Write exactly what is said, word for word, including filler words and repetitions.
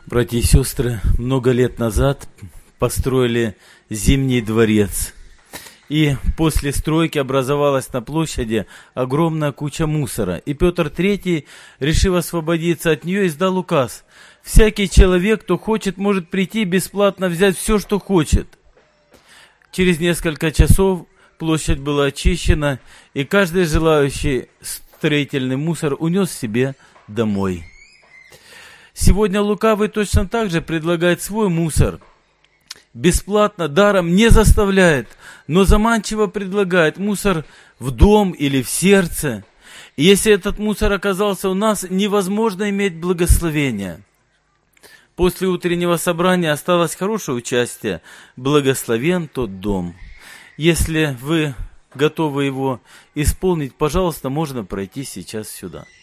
Братья и сестры, много лет назад построили Зимний дворец. И после стройки образовалась на площади огромная куча мусора. И Петр Третий, решив освободиться от нее, издал указ. Всякий человек, кто хочет, может прийти бесплатно взять все, что хочет. Через несколько часов площадь была очищена, и каждый желающий строительный мусор унес себе домой. Сегодня лукавый точно так же предлагает свой мусор. Бесплатно, даром не заставляет, но заманчиво предлагает мусор в дом или в сердце. И если этот мусор оказался у нас, невозможно иметь благословения. После утреннего собрания осталось хорошее участие. Благословен тот дом. Если вы готовы его исполнить, пожалуйста, можно пройти сейчас сюда.